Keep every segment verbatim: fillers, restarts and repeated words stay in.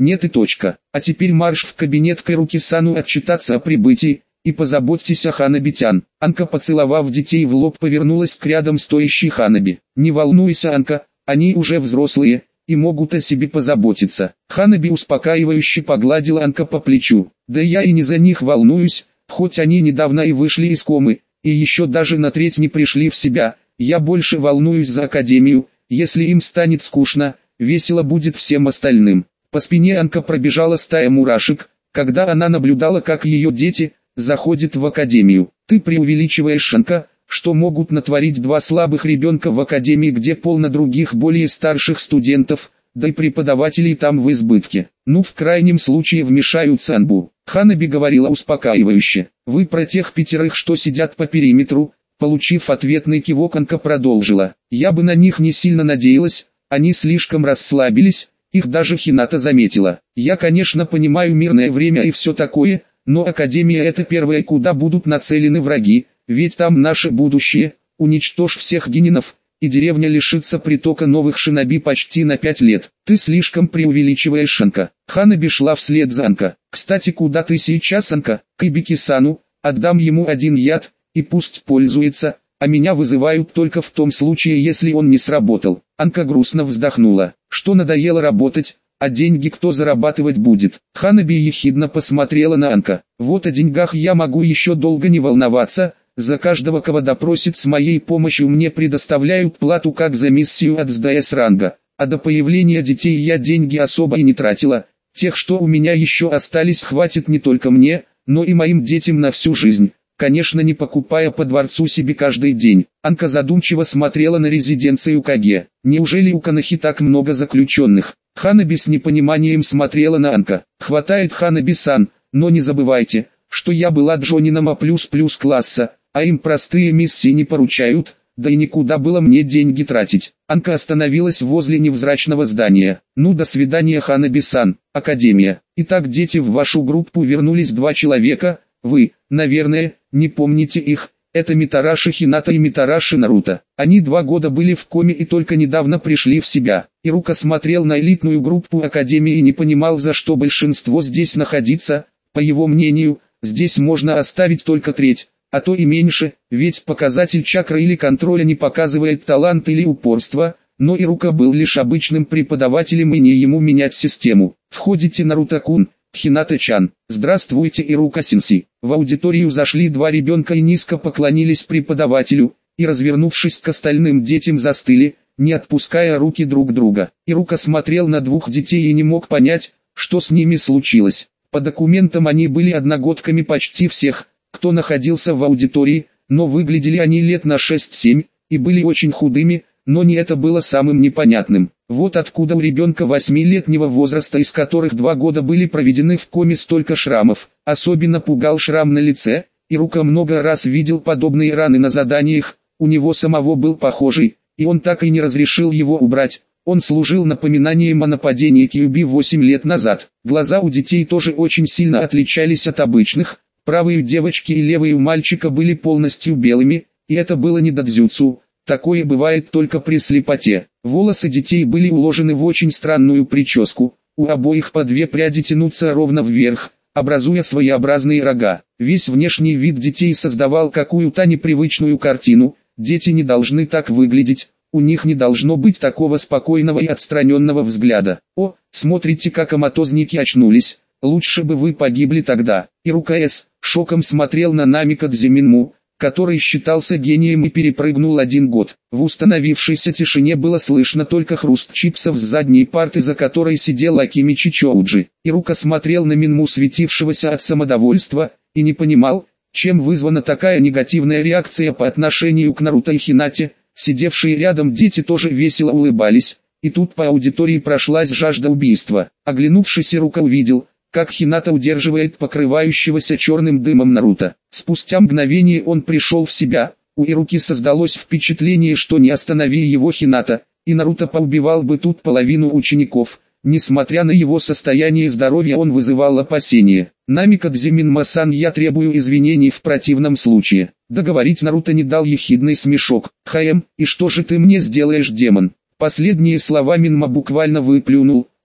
нет и точка. А теперь марш в кабинет к Ируки-сану отчитаться о прибытии, и позаботьтесь о Ханаби-тян. Анка, поцеловав детей в лоб, повернулась к рядом стоящей Ханаби. Не волнуйся, Анка, они уже взрослые и могут о себе позаботиться. Ханаби успокаивающе погладила Анка по плечу. Да я и не за них волнуюсь, хоть они недавно и вышли из комы, и еще даже на треть не пришли в себя. Я больше волнуюсь за академию. Если им станет скучно, весело будет всем остальным. По спине Анка пробежала стая мурашек, когда она наблюдала, как ее дети заходят в академию. Ты преувеличиваешь, Анка, что могут натворить два слабых ребенка в академии, где полно других более старших студентов, да и преподавателей там в избытке. Ну, в крайнем случае вмешаются Анбу. Ханаби говорила успокаивающе. Вы про тех пятерых, что сидят по периметру? Получив ответный кивок, Анка продолжила. Я бы на них не сильно надеялась, они слишком расслабились, их даже Хината заметила. Я, конечно, понимаю мирное время и все такое, но академия — это первое, куда будут нацелены враги, ведь там наше будущее. Уничтожь всех генинов, и деревня лишится притока новых шиноби почти на пять лет. Ты слишком преувеличиваешь, Анка. Ханаби шла вслед за Анка. Кстати, куда ты сейчас, Анка? К Ибики-сану. Отдам ему один яд, и пусть пользуется, а меня вызывают только в том случае, если он не сработал. Анка грустно вздохнула. Что надоело работать, а деньги кто зарабатывать будет? Ханаби ехидно посмотрела на Анка. Вот о деньгах я могу еще долго не волноваться. За каждого, кого допросит с моей помощью, мне предоставляют плату как за миссию от СДС ранга. А до появления детей я деньги особо и не тратила. Тех, что у меня еще остались, хватит не только мне, но и моим детям на всю жизнь. Конечно, не покупая по дворцу себе каждый день. Анка задумчиво смотрела на резиденцию Каге. Неужели у Канахи так много заключенных? Ханаби с непониманием смотрела на Анка. Хватает, Ханаби-сан, но не забывайте, что я была джонином А++ класса, а им простые миссии не поручают, да и никуда было мне деньги тратить. Анка остановилась возле невзрачного здания. Ну, до свидания, Ханаби-сан, академия. Итак, дети, в вашу группу вернулись два человека. Вы, наверное, не помните их. Это Митараши Хината и Митараши Наруто. Они два года были в коме и только недавно пришли в себя. Ирука смотрел на элитную группу академии и не понимал, за что большинство здесь находится. По его мнению, здесь можно оставить только треть, а то и меньше, ведь показатель чакры или контроля не показывает талант или упорство. Но Ирука был лишь обычным преподавателем и не ему менять систему. Входите, Наруто-кун. Хината-чан. Здравствуйте, Ирука-сенсей. В аудиторию зашли два ребенка и низко поклонились преподавателю, и, развернувшись к остальным детям, застыли, не отпуская руки друг друга. Ирука смотрел на двух детей и не мог понять, что с ними случилось. По документам они были одногодками почти всех, кто находился в аудитории, но выглядели они лет на шесть-семь, и были очень худыми, но не это было самым непонятным. Вот откуда у ребенка восьмилетнего возраста, из которых два года были проведены в коме, столько шрамов. Особенно пугал шрам на лице. Ирука много раз видел подобные раны на заданиях, у него самого был похожий, и он так и не разрешил его убрать. Он служил напоминанием о нападении Кьюби восемь лет назад. Глаза у детей тоже очень сильно отличались от обычных. Правые у девочки и левые у мальчика были полностью белыми, и это было не додзюцу. Такое бывает только при слепоте. Волосы детей были уложены в очень странную прическу. У обоих по две пряди тянутся ровно вверх, образуя своеобразные рога. Весь внешний вид детей создавал какую-то непривычную картину. Дети не должны так выглядеть. У них не должно быть такого спокойного и отстраненного взгляда. О, смотрите, как аматозники очнулись. Лучше бы вы погибли тогда. Ирука С. шоком смотрел на Намика Дзиминму, который считался гением и перепрыгнул один год. В установившейся тишине было слышно только хруст чипсов с задней парты, за которой сидел Акимичи Чоуджи. Ирука смотрел на Минму, светившегося от самодовольства, и не понимал, чем вызвана такая негативная реакция по отношению к Наруто и Хинате. Сидевшие рядом дети тоже весело улыбались, и тут по аудитории прошлась жажда убийства. Оглянувшись, Ирука увидел, как Хината удерживает покрывающегося черным дымом Наруто. Спустя мгновение он пришел в себя. У Ируки создалось впечатление, что не останови его Хината, и Наруто поубивал бы тут половину учеников. Несмотря на его состояние здоровья, он вызывал опасения. Намика Дзиминма-сан, я требую извинений в противном случае. Договорить Наруто не дал ехидный смешок. Хаэм, и что же ты мне сделаешь, демон? Последние слова Минма буквально выплюнул.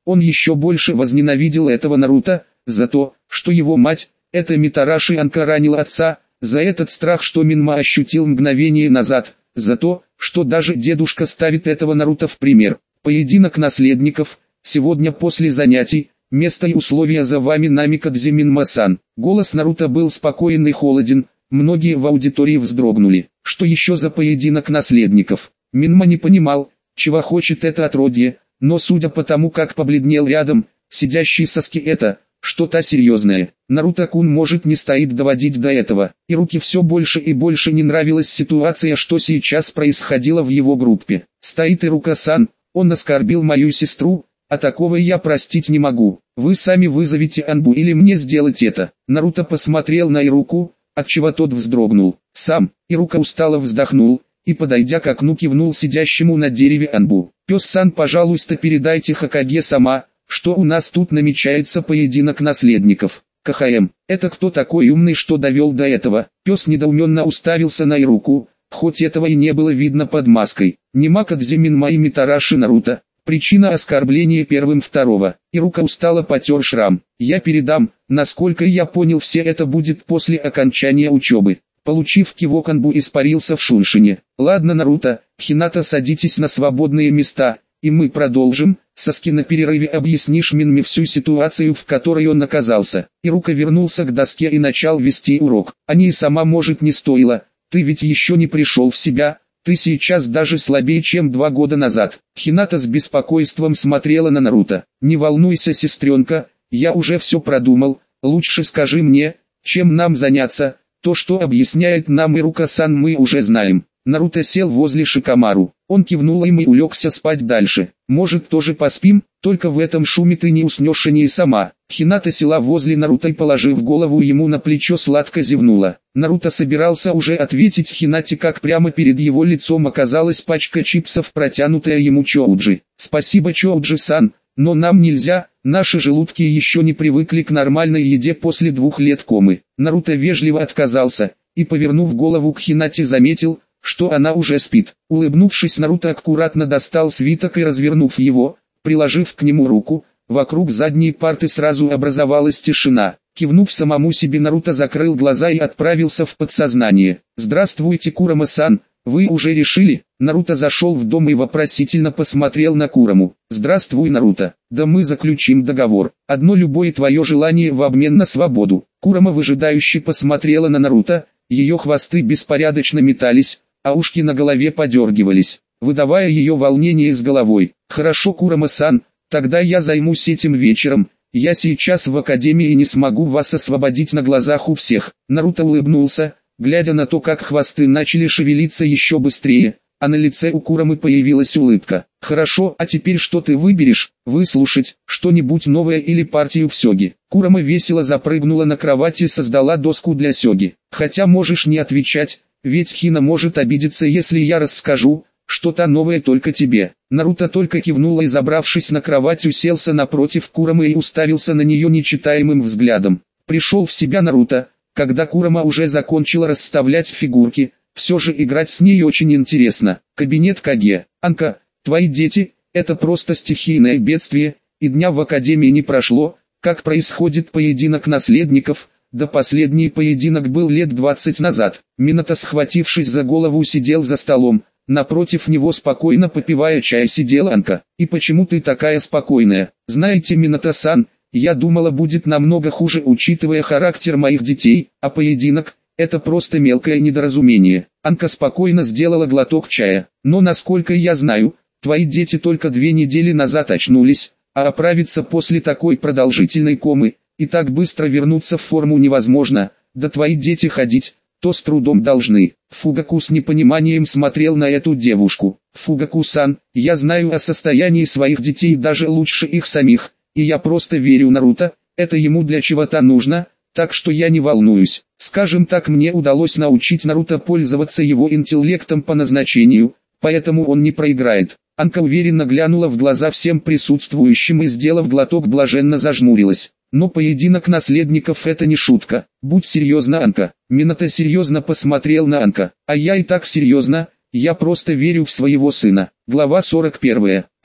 Он еще больше возненавидел этого Наруто, за то, что его мать, эта Митараши Анка, ранила отца, за этот страх, что Минма ощутил мгновение назад, за то, что даже дедушка ставит этого Наруто в пример. Поединок наследников, сегодня после занятий, место и условия за вами Намикадзе Минма-сан. Голос Наруто был спокоен и холоден, многие в аудитории вздрогнули. Что еще за поединок наследников? Минма не понимал, чего хочет это отродье, но судя по тому, как побледнел рядом, сидящий Саски, это что-то серьезное. Наруто-кун может не стоит доводить до этого, и руки все больше и больше не нравилась ситуация, что сейчас происходило в его группе. Стоит и Рука-сан, он оскорбил мою сестру, а такого я простить не могу. Вы сами вызовите Анбу или мне сделать это. Наруто посмотрел на Ируку, отчего тот вздрогнул. Сам, Ирука устало вздохнул, и подойдя к окну кивнул сидящему на дереве Анбу. Пес-сан, пожалуйста, передайте Хокаге сама, что у нас тут намечается поединок наследников. КХМ, это кто такой умный, что довел до этого? Пес недоуменно уставился на Ируку, хоть этого и не было видно под маской. Намикадзе Минма и Митараши Наруто. Причина оскорбления первым второго. Ирука устало потер шрам. Я передам, насколько я понял, все это будет после окончания учебы. Получив кивок, Анбу испарился в Шуншине. Ладно, Наруто, Хината, садитесь на свободные места, и мы продолжим. Саски, на перерыве объяснишь Минме всю ситуацию, в которой он оказался. Ирука вернулся к доске и начал вести урок. Они и сама, может, не стоило, ты ведь еще не пришел в себя. Ты сейчас даже слабее, чем два года назад. Хината с беспокойством смотрела на Наруто. Не волнуйся, сестренка, я уже все продумал. Лучше скажи мне, чем нам заняться. То, что объясняет нам Ирука-сан, мы уже знаем. Наруто сел возле Шикамару. Он кивнул им и улегся спать дальше. Может, тоже поспим? Только в этом шуме ты не уснешь и не сама. Хината села возле Наруто и, положив голову ему на плечо, сладко зевнула. Наруто собирался уже ответить Хинате, как прямо перед его лицом оказалась пачка чипсов, протянутая ему Чоуджи. «Спасибо, Чоуджи-сан, но нам нельзя, наши желудки еще не привыкли к нормальной еде после двух лет комы». Наруто вежливо отказался, и, повернув голову к Хинате, заметил, что она уже спит. Улыбнувшись, Наруто аккуратно достал свиток и, развернув его, приложив к нему руку, вокруг задней парты сразу образовалась тишина. Кивнув самому себе, Наруто закрыл глаза и отправился в подсознание. «Здравствуйте, Курама-сан, вы уже решили?» Наруто зашел в дом и вопросительно посмотрел на Кураму. «Здравствуй, Наруто. Да мы заключим договор. Одно любое твое желание в обмен на свободу». Курама выжидающе посмотрела на Наруто, ее хвосты беспорядочно метались, а ушки на голове подергивались, выдавая ее волнение с головой. «Хорошо, Курама-сан, тогда я займусь этим вечером. Я сейчас в академии и не смогу вас освободить на глазах у всех». Наруто улыбнулся, глядя на то, как хвосты начали шевелиться еще быстрее, а на лице у Курамы появилась улыбка. «Хорошо, а теперь что ты выберешь? Выслушать что-нибудь новое или партию в сёги?» Курама весело запрыгнула на кровать и создала доску для сёги. «Хотя можешь не отвечать, ведь Хина может обидеться, если я расскажу что-то новое только тебе». Наруто только кивнул и, забравшись на кровать, уселся напротив Курамы и уставился на нее нечитаемым взглядом. Пришел в себя Наруто, когда Курама уже закончила расставлять фигурки. Все же играть с ней очень интересно. Кабинет Каге. «Анка, твои дети, это просто стихийное бедствие, и дня в академии не прошло, как происходит поединок наследников». Да последний поединок был лет двадцать назад. Минато, схватившись за голову, сидел за столом. Напротив него, спокойно попивая чай, сидела Анка. «И почему ты такая спокойная?» «Знаете, Минато-сан, я думала, будет намного хуже, учитывая характер моих детей, а поединок — это просто мелкое недоразумение». Анка спокойно сделала глоток чая. «Но насколько я знаю, твои дети только две недели назад очнулись, а оправиться после такой продолжительной комы и так быстро вернуться в форму невозможно, да твои дети ходить, то с трудом должны». Фугаку с непониманием смотрел на эту девушку. «Фугаку-сан, я знаю о состоянии своих детей даже лучше их самих, и я просто верю Наруто, это ему для чего-то нужно, так что я не волнуюсь. Скажем так, мне удалось научить Наруто пользоваться его интеллектом по назначению, поэтому он не проиграет». Анка уверенно глянула в глаза всем присутствующим и, сделав глоток, блаженно зажмурилась. «Но поединок наследников — это не шутка. Будь серьезна, Анка». Минато серьезно посмотрел на Анка. «А я и так серьезно, я просто верю в своего сына». Глава сорок первая.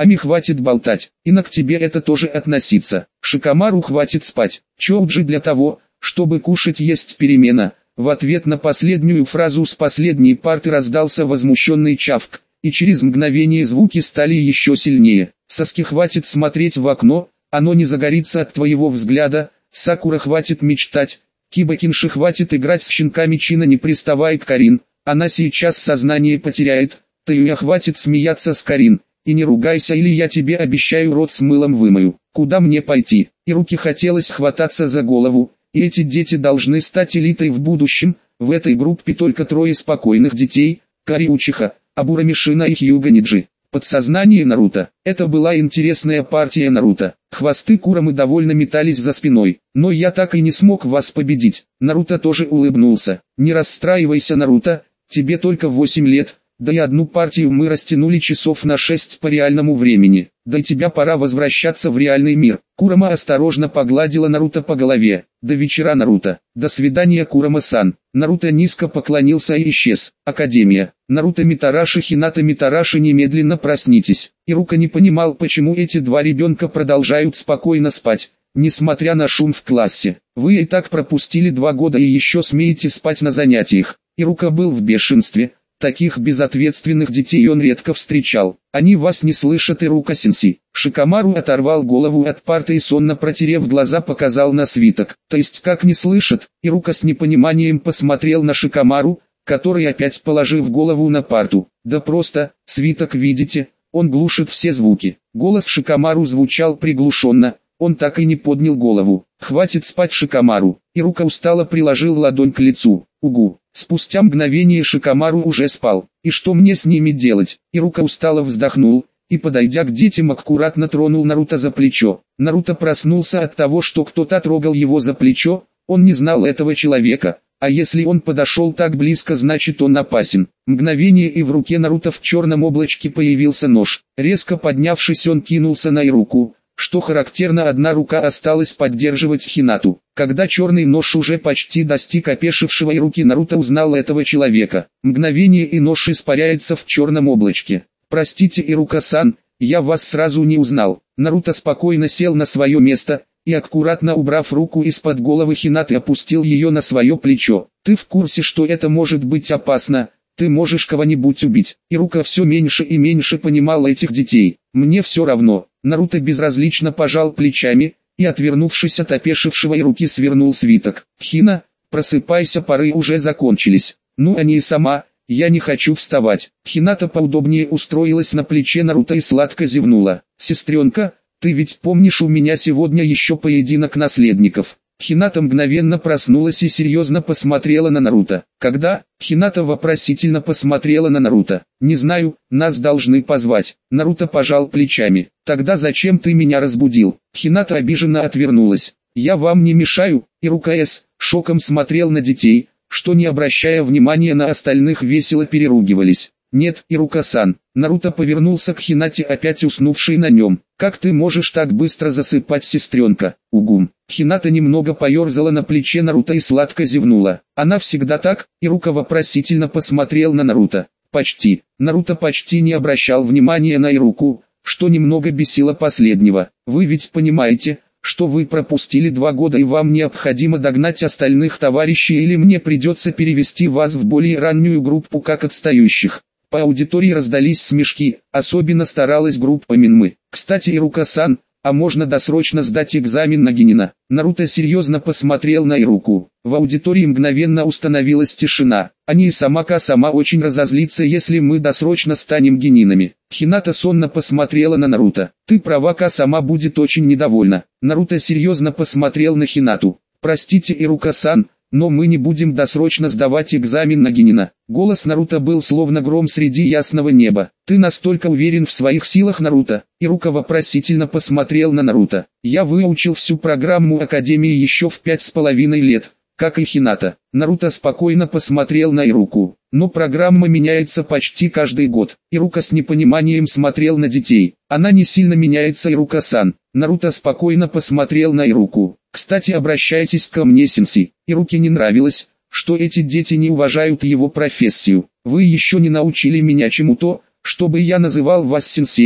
Ами, хватит болтать, и на к тебе это тоже относится. Шикомару, хватит спать. Чоуджи, для того, чтобы кушать, есть перемена. В ответ на последнюю фразу с последней парты раздался возмущенный чавк, и через мгновение звуки стали еще сильнее. Саски, хватит смотреть в окно, оно не загорится от твоего взгляда. Сакура, хватит мечтать. Киба-кинши, хватит играть с щенками. Чина, не приставай к Карин, она сейчас сознание потеряет. Таюя, хватит смеяться с Карин, и не ругайся, или я тебе обещаю рот с мылом вымою. Куда мне пойти? И руки хотелось хвататься за голову, и эти дети должны стать элитой в будущем. В этой группе только трое спокойных детей: Кари Учиха, Абура Мишина и Хьюга Ниджи. Подсознание Наруто. Это была интересная партия Наруто. Хвосты Курамы довольно метались за спиной. Но я так и не смог вас победить. Наруто тоже улыбнулся. Не расстраивайся, Наруто, тебе только восемь лет. Да и одну партию мы растянули часов на шесть по реальному времени. Да и тебя пора возвращаться в реальный мир. Курама осторожно погладила Наруто по голове. До вечера, Наруто. До свидания, Курама-сан. Наруто низко поклонился и исчез. Академия. Наруто Митараши, Хината Митараши, немедленно проснитесь. Ирука не понимал, почему эти два ребенка продолжают спокойно спать, несмотря на шум в классе. Вы и так пропустили два года и еще смеете спать на занятиях. Ирука был в бешенстве. Таких безответственных детей он редко встречал. Они вас не слышат, Ирука-сенсей. Шикомару оторвал голову от парты и, сонно протерев глаза, показал на свиток. То есть как не слышат? Ирука с непониманием посмотрел на Шикомару, который опять, положив голову на парту. Да просто, свиток видите, он глушит все звуки. Голос Шикомару звучал приглушенно, он так и не поднял голову. Хватит спать, Шикомару. Ирука устало приложил ладонь к лицу. Угу. Спустя мгновение Шикомару уже спал. И что мне с ними делать? Ирука устало вздохнул, и, подойдя к детям, аккуратно тронул Наруто за плечо. Наруто проснулся от того, что кто-то трогал его за плечо. Он не знал этого человека, а если он подошел так близко, значит он опасен. Мгновение, и в руке Наруто в черном облачке появился нож. Резко поднявшись, он кинулся на Ируку. Что характерно, одна рука осталась поддерживать Хинату. Когда черный нож уже почти достиг опешившего Ируки, Наруто узнал этого человека. Мгновение, и нож испаряется в черном облачке. «Простите, Ирука-сан, я вас сразу не узнал». Наруто спокойно сел на свое место и, аккуратно убрав руку из-под головы Хинаты, опустил ее на свое плечо. «Ты в курсе, что это может быть опасно? Ты можешь кого-нибудь убить». Ирука все меньше и меньше понимал этих детей. «Мне все равно». Наруто безразлично пожал плечами и, отвернувшись от опешившего Ируки, свернул свиток. «Хина, просыпайся, пары уже закончились». «Ну, а не и сама, я не хочу вставать». Хината поудобнее устроилась на плече Наруто и сладко зевнула. «Сестренка, ты ведь помнишь, у меня сегодня еще поединок наследников?» Хината мгновенно проснулась и серьезно посмотрела на Наруто. «Когда?» Хината вопросительно посмотрела на Наруто. «Не знаю, нас должны позвать». Наруто пожал плечами. «Тогда зачем ты меня разбудил?» Хината обиженно отвернулась. «Я вам не мешаю?» Ирука С. шоком смотрел на детей, что, не обращая внимания на остальных, весело переругивались. «Нет, Ирука-сан». Наруто повернулся к Хинате, опять уснувшей на нем. «Как ты можешь так быстро засыпать, сестренка?» «Угум». Хината немного поерзала на плече Наруто и сладко зевнула. «Она всегда так?» Ирука вопросительно посмотрел на Наруто. «Почти». Наруто почти не обращал внимания на Ируку, что немного бесило последнего. «Вы ведь понимаете, что вы пропустили два года и вам необходимо догнать остальных товарищей, или мне придется перевести вас в более раннюю группу как отстающих». По аудитории раздались смешки, особенно старалась группа Минмы. «Кстати, Ирука-сан, а можно досрочно сдать экзамен на генина?» Наруто серьезно посмотрел на Ируку. В аудитории мгновенно установилась тишина. «Они и Самака сама очень разозлится, если мы досрочно станем генинами». Хината сонно посмотрела на Наруто. «Ты права, Ка сама будет очень недовольна». Наруто серьезно посмотрел на Хинату. «Простите, Ирука-сан, но мы не будем досрочно сдавать экзамен на генина». Голос Наруто был словно гром среди ясного неба. «Ты настолько уверен в своих силах, Наруто?» Ирука вопросительно посмотрел на Наруто. «Я выучил всю программу Академии еще в пять с половиной лет, как и Хината». Наруто спокойно посмотрел на Ируку. «Но программа меняется почти каждый год». Ирука с непониманием смотрел на детей. «Она не сильно меняется, Ирука-сан». Наруто спокойно посмотрел на Ируку. «Кстати, обращайтесь ко мне, сенсей». Ируке не нравилось, что эти дети не уважают его профессию. «Вы еще не научили меня чему-то, чтобы я называл вас сенсеем»,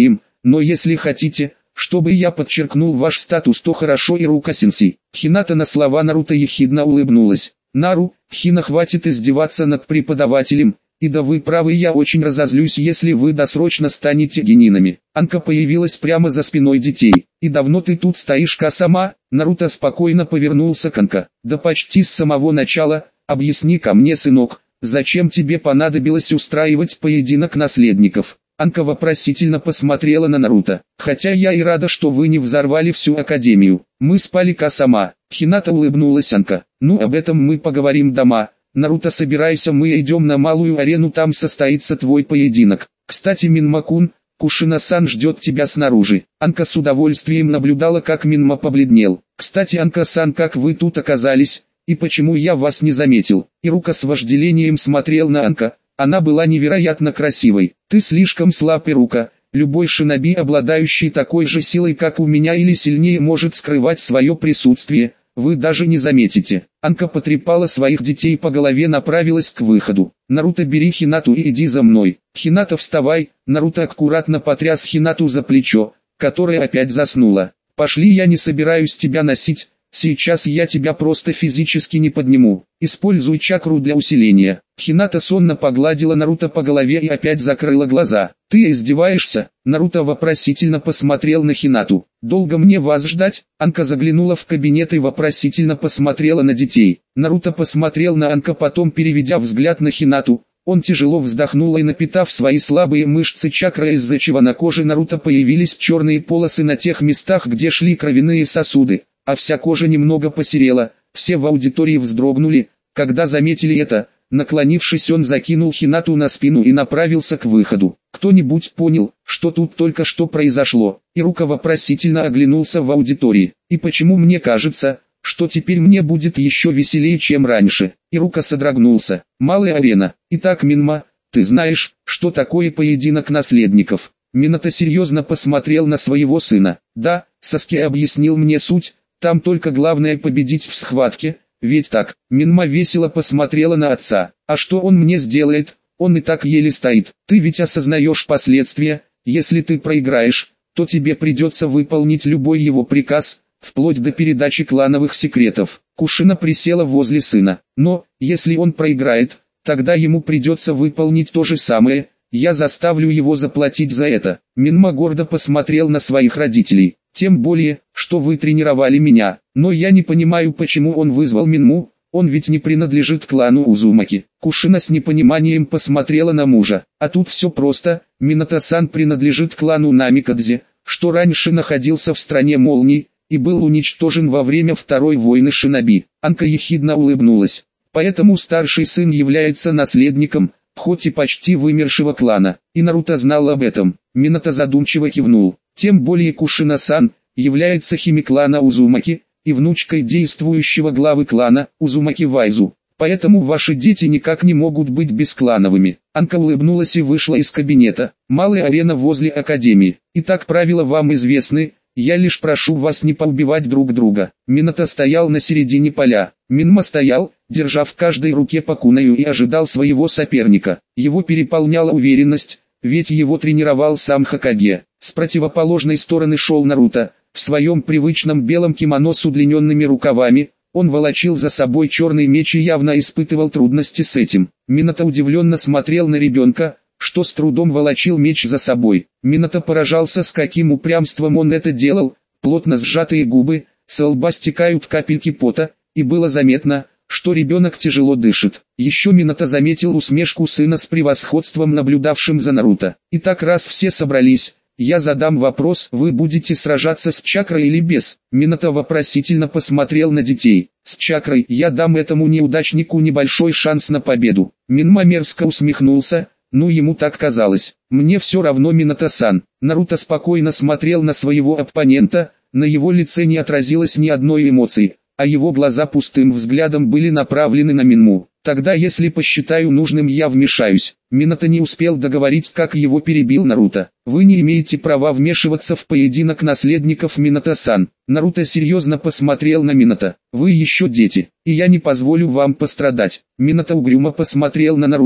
но если хотите, чтобы я подчеркнул ваш статус, то хорошо. Ирука-сенсей». Хината на слова Наруто ехидно улыбнулась. «Нару, Хина, хватит издеваться над преподавателем, и да вы правы, я очень разозлюсь, если вы досрочно станете генинами». Анка появилась прямо за спиной детей. «И давно ты тут стоишь, Ка-сама?» Наруто спокойно повернулся к Анка. «Да почти с самого начала. Объясни-ка мне, сынок, зачем тебе понадобилось устраивать поединок наследников?» Анка вопросительно посмотрела на Наруто. «Хотя я и рада, что вы не взорвали всю академию. Мы спали, Ка-сама». Хината улыбнулась. Анка: «Ну, об этом мы поговорим дома. Наруто, собирайся, мы идем на малую арену, там состоится твой поединок. Кстати, Минма-кун, Кушина-сан ждет тебя снаружи». Анка с удовольствием наблюдала, как Минма побледнел. «Кстати, Анка-сан, как вы тут оказались, и почему я вас не заметил?» Ирука с вожделением смотрел на Анка. Она была невероятно красивой. «Ты слишком слаб, Ирука. Любой шиноби, обладающий такой же силой, как у меня, или сильнее, может скрывать свое присутствие. Вы даже не заметите». Анка потрепала своих детей по голове, направилась к выходу. «Наруто, бери Хинату и иди за мной». «Хината, вставай». Наруто аккуратно потряс Хинату за плечо, которая опять заснула. «Пошли, я не собираюсь тебя носить. Сейчас я тебя просто физически не подниму. Используй чакру для усиления». Хината сонно погладила Наруто по голове и опять закрыла глаза. «Ты издеваешься?» Наруто вопросительно посмотрел на Хинату. «Долго мне вас ждать?» Анка заглянула в кабинет и вопросительно посмотрела на детей. Наруто посмотрел на Анка, потом, переведя взгляд на Хинату, он тяжело вздохнул и, напитав свои слабые мышцы чакрой, из-за чего на коже Наруто появились черные полосы на тех местах, где шли кровяные сосуды, а вся кожа немного посерела. Все в аудитории вздрогнули, когда заметили это. Наклонившись, он закинул Хинату на спину и направился к выходу. «Кто-нибудь понял, что тут только что произошло?» Ирука вопросительно оглянулся в аудитории. «И почему мне кажется, что теперь мне будет еще веселее, чем раньше?» Ирука содрогнулся. «Малая арена. Итак, Минма, ты знаешь, что такое поединок наследников?» Минато серьезно посмотрел на своего сына. «Да, Саски объяснил мне суть, там только главное победить в схватке. Ведь так?» Минма весело посмотрела на отца. «А что он мне сделает? Он и так еле стоит. Ты ведь осознаешь последствия. Если ты проиграешь, то тебе придется выполнить любой его приказ, вплоть до передачи клановых секретов». Кушина присела возле сына. «Но, если он проиграет, тогда ему придется выполнить то же самое. Я заставлю его заплатить за это». Минма гордо посмотрел на своих родителей. «Тем более, что вы тренировали меня. Но я не понимаю, почему он вызвал Минму, он ведь не принадлежит клану Узумаки». Кушина с непониманием посмотрела на мужа. «А тут все просто, Минато-сан принадлежит клану Намикадзе, что раньше находился в стране молний, и был уничтожен во время Второй войны шиноби». Анка ехидно улыбнулась. «Поэтому старший сын является наследником, хоть и почти вымершего клана». И Наруто знал об этом. Минато задумчиво кивнул. «Тем более Кушина-сан является химиклана Узумаки и внучкой действующего главы клана Узумаки Вайзу. Поэтому ваши дети никак не могут быть бесклановыми». Анка улыбнулась и вышла из кабинета. «Малая арена возле академии. Итак, правила вам известны, я лишь прошу вас не поубивать друг друга». Минато стоял на середине поля. Минма стоял, держа в каждой руке по кунаю, и ожидал своего соперника. Его переполняла уверенность, ведь его тренировал сам Хокаге. С противоположной стороны шел Наруто, в своем привычном белом кимоно с удлиненными рукавами. Он волочил за собой черный меч и явно испытывал трудности с этим. Минато удивленно смотрел на ребенка, что с трудом волочил меч за собой. Минато поражался, с каким упрямством он это делал. Плотно сжатые губы, с лба стекают капельки пота, и было заметно, что ребенок тяжело дышит. Еще Минато заметил усмешку сына с превосходством, наблюдавшим за Наруто. «Итак, раз все собрались, я задам вопрос: вы будете сражаться с чакрой или без?» Минато вопросительно посмотрел на детей. «С чакрой. Я дам этому неудачнику небольшой шанс на победу». Минма мерзко усмехнулся. Ну, ему так казалось. «Мне все равно, Минато-сан». Наруто спокойно смотрел на своего оппонента, на его лице не отразилось ни одной эмоции, а его глаза пустым взглядом были направлены на Минму. «Тогда, если посчитаю нужным, я вмешаюсь». Минато не успел договорить, как его перебил Наруто. «Вы не имеете права вмешиваться в поединок наследников, Минато-сан». Наруто серьезно посмотрел на Минато. «Вы еще дети, и я не позволю вам пострадать». Минато угрюмо посмотрел на Наруто.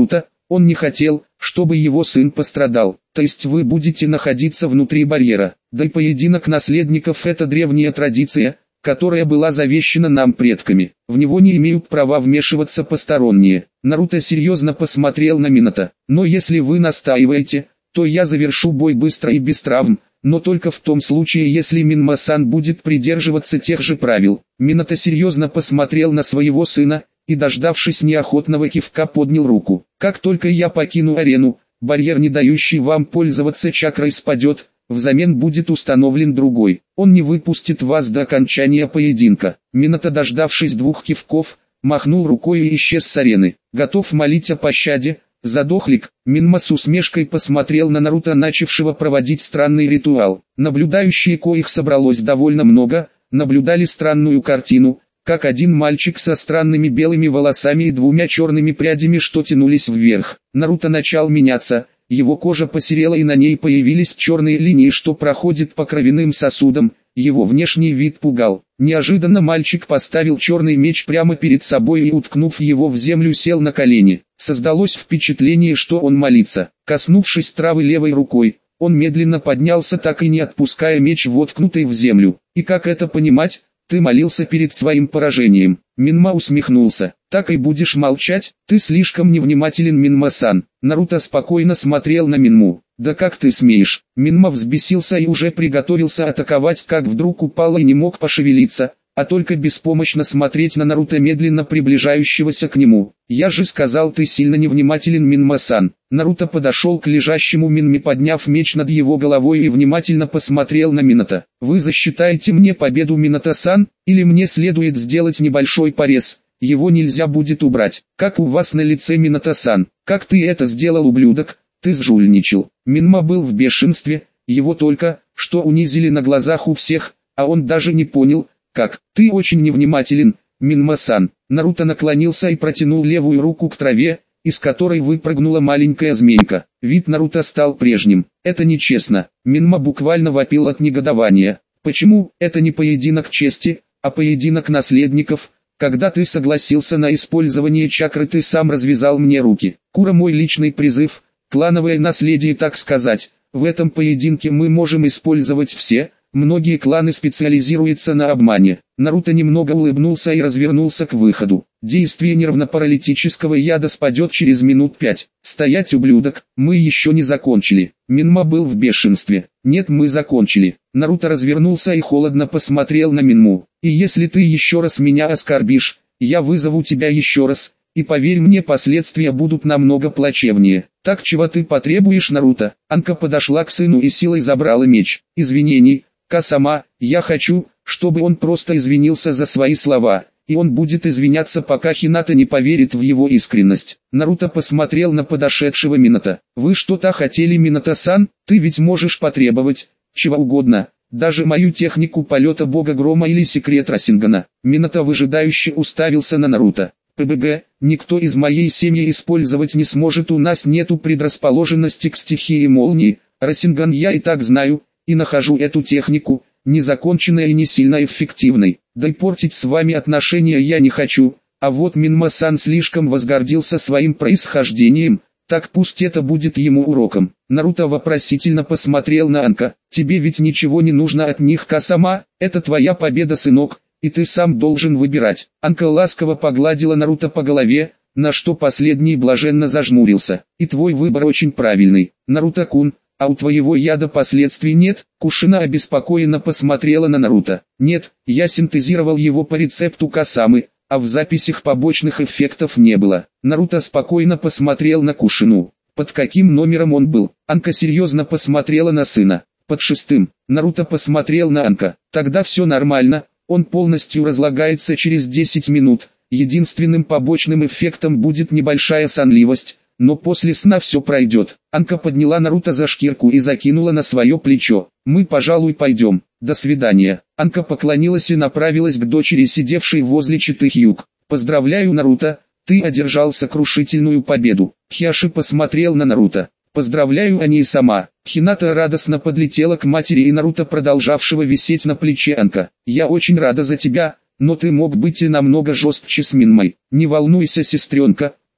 Он не хотел, чтобы его сын пострадал. То есть вы будете находиться внутри барьера. Да и поединок наследников – это древняя традиция, которая была завещана нам предками. В него не имеют права вмешиваться посторонние. Наруто серьезно посмотрел на Минато. Но если вы настаиваете, то я завершу бой быстро и без травм, но только в том случае, если Минма-сан будет придерживаться тех же правил. Минато серьезно посмотрел на своего сына и, дождавшись неохотного кивка, поднял руку. Как только я покину арену, барьер, не дающий вам пользоваться чакрой, спадет. Взамен будет установлен другой. Он не выпустит вас до окончания поединка. Минато, дождавшись двух кивков, махнул рукой и исчез с арены. Готов молить о пощаде, задохлик. Минма с усмешкой посмотрел на Наруто, начавшего проводить странный ритуал. Наблюдающие, коих собралось довольно много, наблюдали странную картину, как один мальчик со странными белыми волосами и двумя черными прядями, что тянулись вверх. Наруто начал меняться. Его кожа посерела и на ней появились черные линии, что проходят по кровяным сосудам. Его внешний вид пугал. Неожиданно мальчик поставил черный меч прямо перед собой и, уткнув его в землю, сел на колени. Создалось впечатление, что он молится. Коснувшись травы левой рукой, он медленно поднялся, так и не отпуская меч, воткнутый в землю. И как это понимать? Ты молился перед своим поражением. Минма усмехнулся. Так и будешь молчать? Ты слишком невнимателен, Минма-сан. Наруто спокойно смотрел на Минму. Да как ты смеешь? Минма взбесился и уже приготовился атаковать, как вдруг упал и не мог пошевелиться, а только беспомощно смотреть на Наруто, медленно приближающегося к нему. Я же сказал, ты сильно невнимателен, Минма-сан. Наруто подошел к лежащему Минме, подняв меч над его головой, и внимательно посмотрел на Минато. Вы засчитаете мне победу, Минато-сан, или мне следует сделать небольшой порез? Его нельзя будет убрать. Как у вас на лице, Минато-сан? Как ты это сделал, ублюдок? Ты сжульничал. Минма был в бешенстве, его только что унизили на глазах у всех, а он даже не понял, как. Ты очень невнимателен, Минма-сан. Наруто наклонился и протянул левую руку к траве, из которой выпрыгнула маленькая змейка. Вид Наруто стал прежним. Это нечестно. Минма буквально вопил от негодования. Почему? Это не поединок чести, а поединок наследников. Когда ты согласился на использование чакры, ты сам развязал мне руки. Кура, мой личный призыв, клановое наследие, так сказать. В этом поединке мы можем использовать все. Многие кланы специализируются на обмане. Наруто немного улыбнулся и развернулся к выходу. Действие нервно-паралитического яда спадет через минут пять. Стоять, ублюдок, мы еще не закончили. Минма был в бешенстве. Нет, мы закончили. Наруто развернулся и холодно посмотрел на Минму. И если ты еще раз меня оскорбишь, я вызову тебя еще раз. И поверь мне, последствия будут намного плачевнее. Так чего ты потребуешь, Наруто? Анка подошла к сыну и силой забрала меч. Извинений, Касама, я хочу, чтобы он просто извинился за свои слова, и он будет извиняться, пока Хината не поверит в его искренность. Наруто посмотрел на подошедшего Минато. Вы что-то хотели, Минато-сан? Ты ведь можешь потребовать чего угодно, даже мою технику полета бога грома или секрет Расингана. Минато выжидающе уставился на Наруто. ПБГ, никто из моей семьи использовать не сможет, у нас нету предрасположенности к стихии молнии. Расинган я и так знаю, и нахожу эту технику, незаконченной и не сильно эффективной. Да и портить с вами отношения я не хочу, а вот Минма-сан слишком возгордился своим происхождением, так пусть это будет ему уроком. Наруто вопросительно посмотрел на Анка. Тебе ведь ничего не нужно от них, Касама, это твоя победа, сынок, и ты сам должен выбирать. Анка ласково погладила Наруто по голове, на что последний блаженно зажмурился. И твой выбор очень правильный, Наруто-кун. А у твоего яда последствий нет? Кушина обеспокоенно посмотрела на Наруто. Нет, я синтезировал его по рецепту Касамы, а в записях побочных эффектов не было. Наруто спокойно посмотрел на Кушину. Под каким номером он был? Анка серьезно посмотрела на сына. Под шестым. Наруто посмотрел на Анка. Тогда все нормально, он полностью разлагается через десять минут. Единственным побочным эффектом будет небольшая сонливость. Но после сна все пройдет. Анка подняла Наруто за шкирку и закинула на свое плечо. Мы, пожалуй, пойдем. До свидания. Анка поклонилась и направилась к дочери, сидевшей возле Читых-Юг. Поздравляю, Наруто, ты одержал сокрушительную победу. Хиаши посмотрел на Наруто. Поздравляю, а не сама. Хината радостно подлетела к матери и Наруто, продолжавшего висеть на плече Анка. Я очень рада за тебя, но ты мог быть и намного жестче с Минмой. Не волнуйся, сестренка.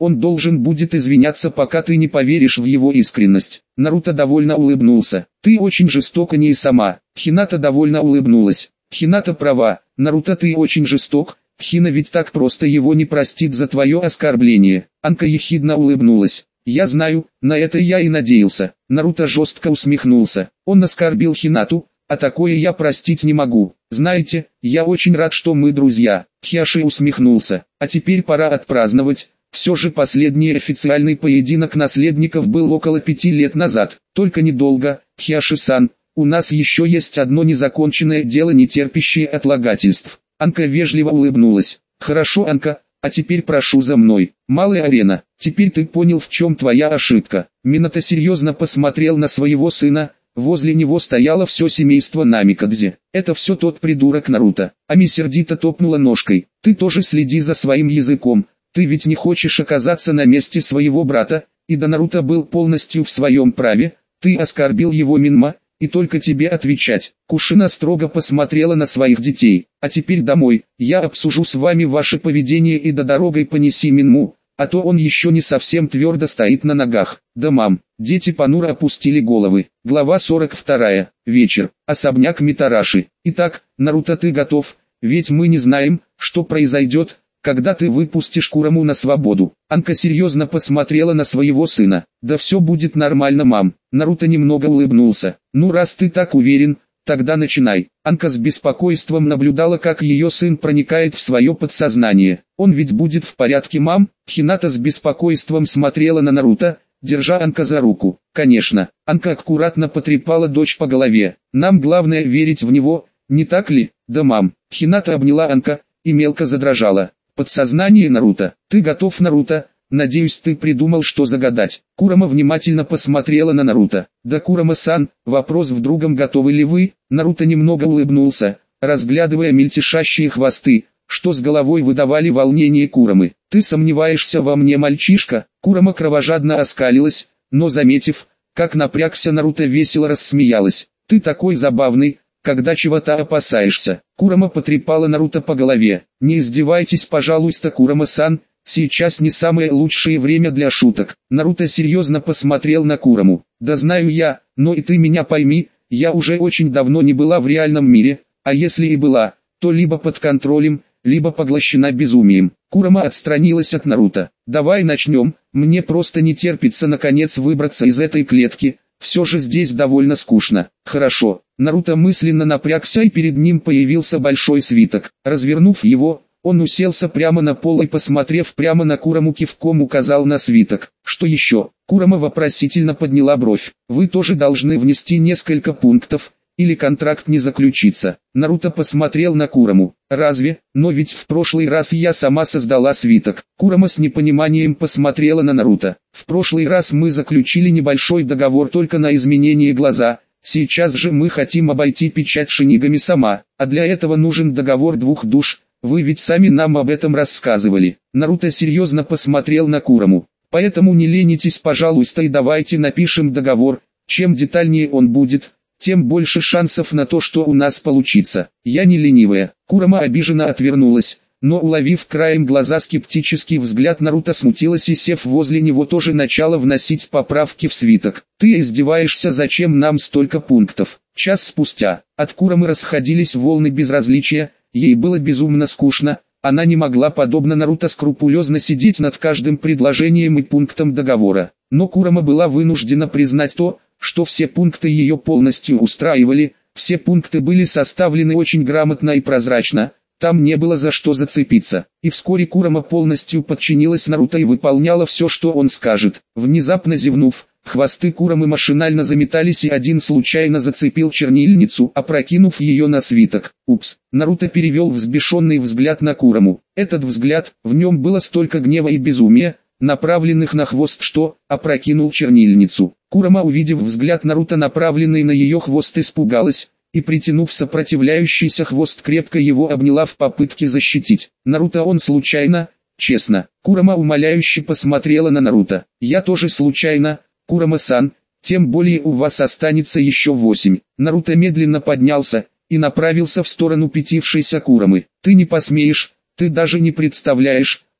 Он должен будет извиняться, пока ты не поверишь в его искренность. Наруто довольно улыбнулся. Ты очень жестока не и сама. Хината довольно улыбнулась. Хината права, Наруто, ты очень жесток. Хина ведь так просто его не простит за твое оскорбление. Анка ехидно улыбнулась. Я знаю, на это я и надеялся. Наруто жестко усмехнулся. Он оскорбил Хинату, а такое я простить не могу. Знаете, я очень рад, что мы друзья. Хиаши усмехнулся. А теперь пора отпраздновать. Все же последний официальный поединок наследников был около пяти лет назад. Только недолго, Хиаши-сан. У нас еще есть одно незаконченное дело, не терпящее отлагательств. Анка вежливо улыбнулась. Хорошо, Анка, а теперь прошу за мной. Малая арена, теперь ты понял, в чем твоя ошибка. Минато серьезно посмотрел на своего сына. Возле него стояло все семейство Намикадзе. Это все тот придурок Наруто. Ами сердито топнула ножкой. Ты тоже следи за своим языком. Ты ведь не хочешь оказаться на месте своего брата, и да Наруто был полностью в своем праве. Ты оскорбил его Минма, и только тебе отвечать. Кушина строго посмотрела на своих детей. А теперь домой, я обсужу с вами ваше поведение и до дорогой понеси Минму, а то он еще не совсем твердо стоит на ногах. Да мам, дети понуро опустили головы. Глава сорок вторая. Вечер. Особняк Митараши. Итак, Наруто, ты готов? Ведь мы не знаем, что произойдет, когда ты выпустишь Кураму на свободу. Анка серьезно посмотрела на своего сына. Да все будет нормально, мам. Наруто немного улыбнулся. Ну раз ты так уверен, тогда начинай. Анка с беспокойством наблюдала, как ее сын проникает в свое подсознание. Он ведь будет в порядке, мам? Хината с беспокойством смотрела на Наруто, держа Анка за руку. Конечно. Анка аккуратно потрепала дочь по голове. Нам главное верить в него, не так ли? Да, мам. Хината обняла Анка и мелко задрожала. Подсознание Наруто. Ты готов, Наруто? Надеюсь, ты придумал, что загадать. Курама внимательно посмотрела на Наруто. Да, Курама-сан, вопрос в другом, готовы ли вы? Наруто немного улыбнулся, разглядывая мельтешащие хвосты, что с головой выдавали волнение Курамы. Ты сомневаешься во мне, мальчишка? Курама кровожадно оскалилась, но заметив, как напрягся Наруто, весело рассмеялась. Ты такой забавный, когда чего-то опасаешься. Курама потрепала Наруто по голове. Не издевайтесь, пожалуйста, Курама-сан, сейчас не самое лучшее время для шуток. Наруто серьезно посмотрел на Кураму. Да знаю я, но и ты меня пойми, я уже очень давно не была в реальном мире, а если и была, то либо под контролем, либо поглощена безумием. Курама отстранилась от Наруто. Давай начнем, мне просто не терпится наконец выбраться из этой клетки. Все же здесь довольно скучно. Хорошо. Наруто мысленно напрягся, и перед ним появился большой свиток. Развернув его, он уселся прямо на пол и, посмотрев прямо на Кураму, кивком указал на свиток. Что еще? Курама вопросительно подняла бровь. Вы тоже должны внести несколько пунктов, или контракт не заключится. Наруто посмотрел на Кураму. Разве? Но ведь в прошлый раз я сама создала свиток. Курама с непониманием посмотрела на Наруто. В прошлый раз мы заключили небольшой договор только на изменение глаза. Сейчас же мы хотим обойти печать Шинигами сама, а для этого нужен договор двух душ. Вы ведь сами нам об этом рассказывали. Наруто серьезно посмотрел на Кураму. Поэтому не ленитесь, пожалуйста, и давайте напишем договор. Чем детальнее он будет, тем больше шансов на то, что у нас получится. Я не ленивая. Курама обиженно отвернулась, но, уловив краем глаза скептический взгляд Наруто, смутилась и, сев возле него, тоже начала вносить поправки в свиток. Ты издеваешься, зачем нам столько пунктов? Час спустя от Курамы расходились волны безразличия, ей было безумно скучно. Она не могла, подобно Наруто, скрупулезно сидеть над каждым предложением и пунктом договора. Но Курама была вынуждена признать то, что все пункты ее полностью устраивали, все пункты были составлены очень грамотно и прозрачно, там не было за что зацепиться. И вскоре Курама полностью подчинилась Наруто и выполняла все, что он скажет. Внезапно зевнув, хвосты Курамы машинально заметались, и один случайно зацепил чернильницу, опрокинув ее на свиток. Упс. Наруто перевел взбешенный взгляд на Кураму. Этот взгляд, в нем было столько гнева и безумия, направленных на хвост, что опрокинул чернильницу. Курама, увидев взгляд Наруто, направленный на ее хвост, испугалась, и, притянув сопротивляющийся хвост, крепко его обняла в попытке защитить. Наруто, он случайно, честно. Курама умоляюще посмотрела на Наруто. Я тоже случайно, Курама-сан, тем более у вас останется еще восемь. Наруто медленно поднялся и направился в сторону пятившейся Курамы. Ты не посмеешь, ты даже не представляешь,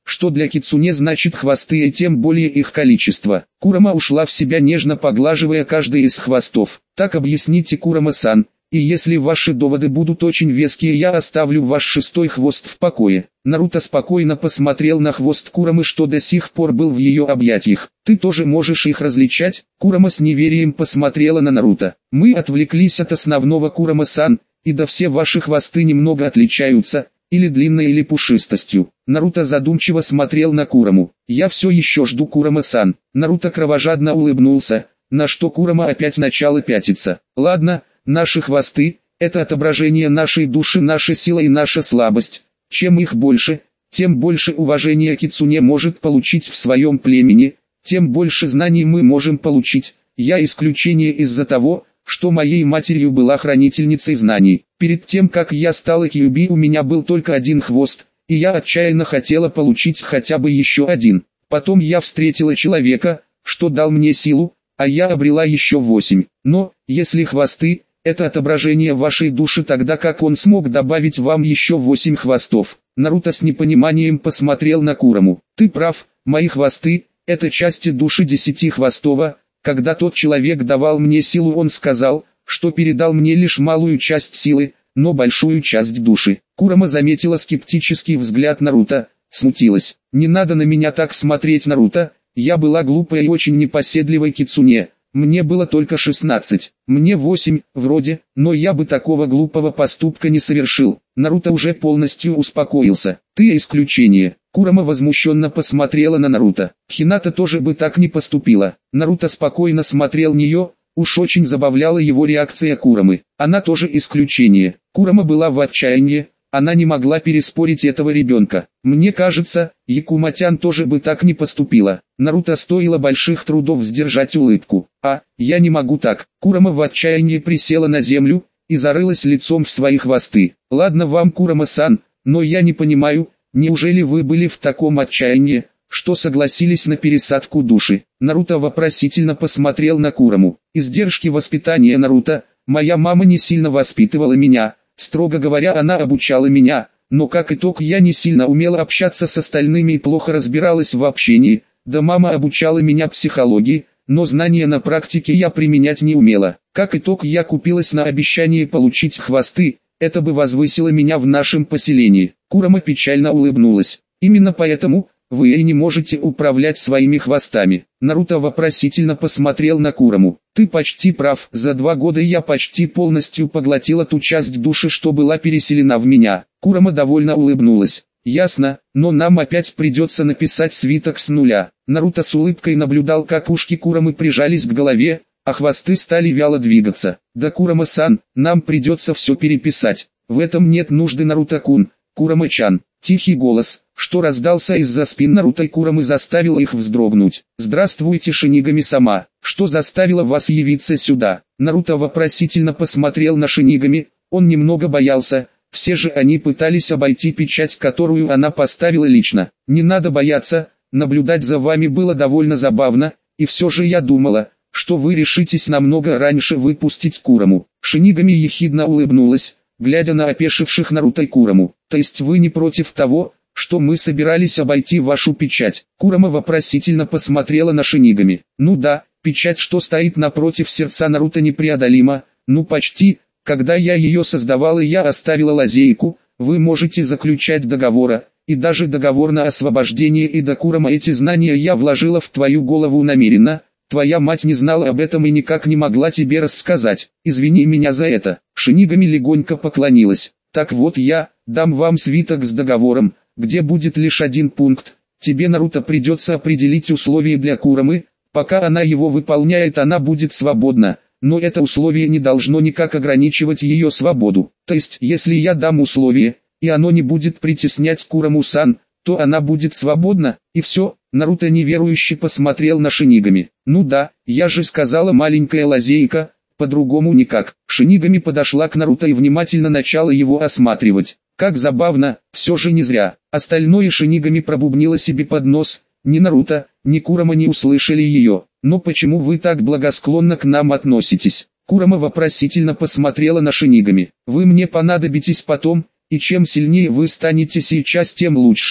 что для кицуне значит хвосты и тем более их количество. Курама ушла в себя, нежно поглаживая каждый из хвостов. Так объясните, Курама-сан, и если ваши доводы будут очень веские, я оставлю ваш шестой хвост в покое. Наруто спокойно посмотрел на хвост Курамы, что до сих пор был в ее объятиях. Ты тоже можешь их различать? Курама с неверием посмотрела на Наруто. Мы отвлеклись от основного, Курама-сан, и да все ваши хвосты немного отличаются, или длинной, или пушистостью. Наруто задумчиво смотрел на Кураму. Я все еще жду, Курама-сан. Наруто кровожадно улыбнулся, на что Курама опять начала пятиться. Ладно, наши хвосты – это отображение нашей души, наша сила и наша слабость. Чем их больше, тем больше уважения кицуне может получить в своем племени, тем больше знаний мы можем получить. Я исключение из-за того, что моей матерью была хранительницей знаний. Перед тем, как я стала Кьюби, у меня был только один хвост, и я отчаянно хотела получить хотя бы еще один. Потом я встретила человека, что дал мне силу, а я обрела еще восемь. Но, если хвосты – это отображение вашей души, тогда как он смог добавить вам еще восемь хвостов? Наруто с непониманием посмотрел на Кураму. Ты прав, мои хвосты – это части души десятихвостого. Когда тот человек давал мне силу, он сказал, что передал мне лишь малую часть силы, но большую часть души. Курама заметила скептический взгляд Наруто, смутилась. Не надо на меня так смотреть, Наруто, я была глупой и очень непоседливой кицуне. Мне было только шестнадцать, мне восемь, вроде, но я бы такого глупого поступка не совершил. Наруто уже полностью успокоился. Ты исключение. Курама возмущенно посмотрела на Наруто. Хината тоже бы так не поступила. Наруто спокойно смотрел на нее, уж очень забавляла его реакция Курамы. Она тоже исключение. Курама была в отчаянии. Она не могла переспорить этого ребенка. Мне кажется, Якуматян тоже бы так не поступила. Наруто стоило больших трудов сдержать улыбку. А, я не могу так. Курама в отчаянии присела на землю и зарылась лицом в свои хвосты. Ладно вам, Курама-сан, но я не понимаю, неужели вы были в таком отчаянии, что согласились на пересадку души? Наруто вопросительно посмотрел на Кураму. Издержки воспитания, Наруто, моя мама не сильно воспитывала меня. Строго говоря, она обучала меня, но как итог я не сильно умела общаться с остальными и плохо разбиралась в общении. Да мама обучала меня психологии, но знания на практике я применять не умела. Как итог я купилась на обещание получить хвосты, это бы возвысило меня в нашем поселении. Курама печально улыбнулась. Именно поэтому вы и не можете управлять своими хвостами. Наруто вопросительно посмотрел на Кураму. Ты почти прав, за два года я почти полностью поглотила ту часть души, что была переселена в меня. Курама довольно улыбнулась. Ясно, но нам опять придется написать свиток с нуля. Наруто с улыбкой наблюдал, как ушки Курамы прижались к голове, а хвосты стали вяло двигаться. Да, Курама-сан, нам придется все переписать. В этом нет нужды, Наруто-кун. Курама-чан. Тихий голос, что раздался из-за спин Наруто и Курамы, заставил их вздрогнуть. «Здравствуйте, Шинигами-сама, что заставило вас явиться сюда?» Наруто вопросительно посмотрел на Шинигами, он немного боялся, все же они пытались обойти печать, которую она поставила лично. «Не надо бояться, наблюдать за вами было довольно забавно, и все же я думала, что вы решитесь намного раньше выпустить Кураму». Шинигами ехидно улыбнулась, глядя на опешивших Наруто и Кураму. «То есть вы не против того, что мы собирались обойти вашу печать?» Курама вопросительно посмотрела на Шинигами. «Ну да, печать, что стоит напротив сердца Наруто, непреодолима, ну почти. Когда я ее создавала, я оставила лазейку, вы можете заключать договора, и даже договор на освобождение, и до Курама эти знания я вложила в твою голову намеренно. Твоя мать не знала об этом и никак не могла тебе рассказать. Извини меня за это». Шинигами легонько поклонилась. «Так вот, я дам вам свиток с договором, где будет лишь один пункт. Тебе, Наруто, придется определить условия для Курамы. Пока она его выполняет, она будет свободна, но это условие не должно никак ограничивать ее свободу. То есть, если я дам условие, и оно не будет притеснять Кураму-сан, то она будет свободна, и все». Наруто неверующе посмотрел на Шинигами. «Ну да, я же сказала, маленькая лазейка, по-другому никак». Шинигами подошла к Наруто и внимательно начала его осматривать. Как забавно, все же не зря. Остальное Шинигами пробубнила себе под нос. Ни Наруто, ни Курама не услышали ее. «Но почему вы так благосклонно к нам относитесь?» Курама вопросительно посмотрела на Шинигами. «Вы мне понадобитесь потом, и чем сильнее вы станете сейчас, тем лучше.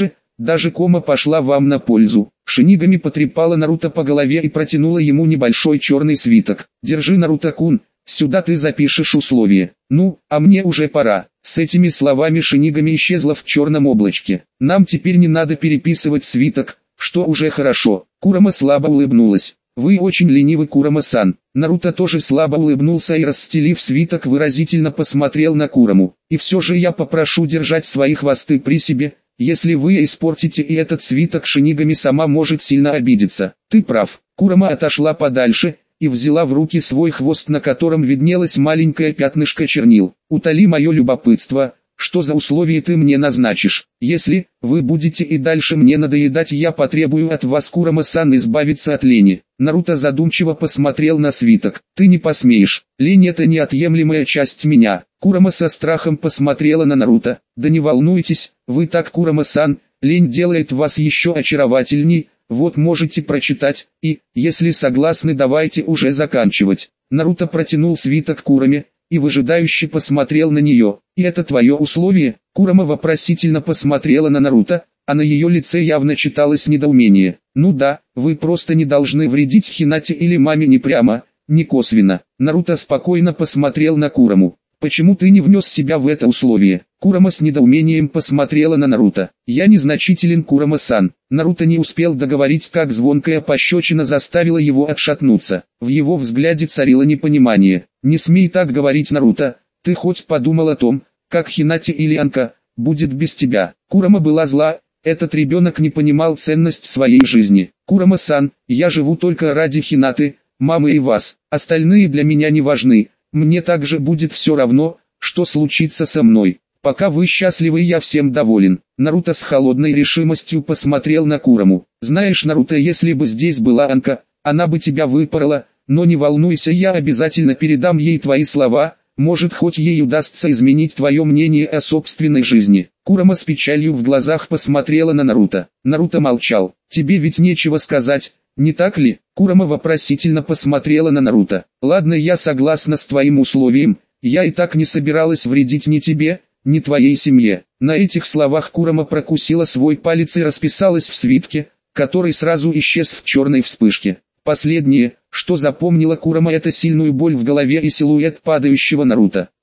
Даже кома пошла вам на пользу. Шинигами потрепала Наруто по голове и протянула ему небольшой черный свиток. Держи, Наруто-кун, сюда ты запишешь условия. Ну, а мне уже пора. С этими словами Шинигами исчезла в черном облачке. Нам теперь не надо переписывать свиток, что уже хорошо. Курама слабо улыбнулась. Вы очень ленивы, Курама-сан. Наруто тоже слабо улыбнулся и, расстелив свиток, выразительно посмотрел на Кураму. И все же я попрошу держать свои хвосты при себе. Если вы испортите и этот свиток, Шинигами сама может сильно обидеться. Ты прав. Курама отошла подальше и взяла в руки свой хвост, на котором виднелось маленькое пятнышко чернил. Утоли мое любопытство. Что за условия ты мне назначишь? Если вы будете и дальше мне надоедать, я потребую от вас, Курама-сан, избавиться от лени. Наруто задумчиво посмотрел на свиток. Ты не посмеешь. Лень — это неотъемлемая часть меня. Курама со страхом посмотрела на Наруто. Да не волнуйтесь, вы так, Курама-сан, лень делает вас еще очаровательней. Вот можете прочитать, и, если согласны, давайте уже заканчивать. Наруто протянул свиток Кураме и выжидающе посмотрел на нее. «И это твое условие?» Курама вопросительно посмотрела на Наруто, а на ее лице явно читалось недоумение. «Ну да, вы просто не должны вредить Хинате или маме ни прямо, ни косвенно». Наруто спокойно посмотрел на Кураму. «Почему ты не внес себя в это условие?» Курама с недоумением посмотрела на Наруто. «Я незначителен, Курама-сан». Наруто не успел договорить, как звонкая пощечина заставила его отшатнуться. В его взгляде царило непонимание. «Не смей так говорить, Наруто. Ты хоть подумал о том, как Хинате или Анка будет без тебя?» Курама была зла. Этот ребенок не понимал ценность своей жизни. «Курама-сан, я живу только ради Хинаты, мамы и вас. Остальные для меня не важны. Мне также будет все равно, что случится со мной. Пока вы счастливы, я всем доволен». Наруто с холодной решимостью посмотрел на Кураму. «Знаешь, Наруто, если бы здесь была Анка, она бы тебя выпорола, но не волнуйся, я обязательно передам ей твои слова, может, хоть ей удастся изменить твое мнение о собственной жизни». Курама с печалью в глазах посмотрела на Наруто. Наруто молчал. «Тебе ведь нечего сказать, не так ли?» Курама вопросительно посмотрела на Наруто. «Ладно, я согласна с твоим условием, я и так не собиралась вредить ни тебе, ни твоей семье». На этих словах Курама прокусила свой палец и расписалась в свитке, который сразу исчез в черной вспышке. Последнее, что запомнила Курама, это сильную боль в голове и силуэт падающего Наруто.